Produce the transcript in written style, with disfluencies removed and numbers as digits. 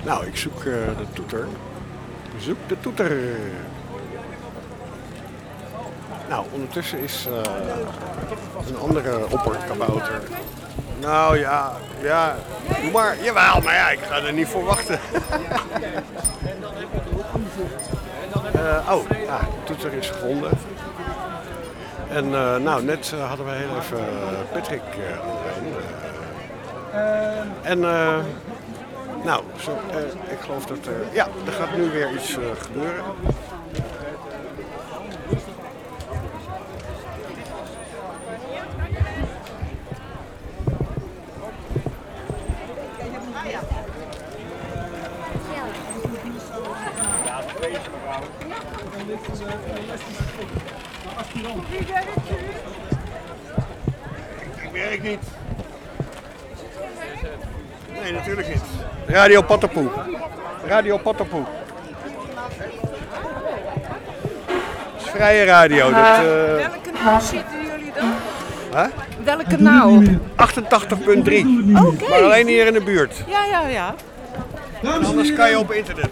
Nou, ik zoek de toeter. Zoek de toeter. Nou, ondertussen is een andere opperkabouter. Nou ja, doe maar. Jawel, maar ja, ik ga er niet voor wachten. De toeter is gevonden. En nou, net hadden we heel even Patrick aan de lijn. Nou, ik geloof dat er gaat nu weer iets gebeuren. Ik werk niet. Nee, natuurlijk niet. Radio Pattenpoe. Radio Pattenpoe. Het is vrije radio. Welk kanaal zitten jullie dan? Huh? Welk kanaal? 88.3. Oké. Maar alleen hier in de buurt. Ja. En anders kan je op internet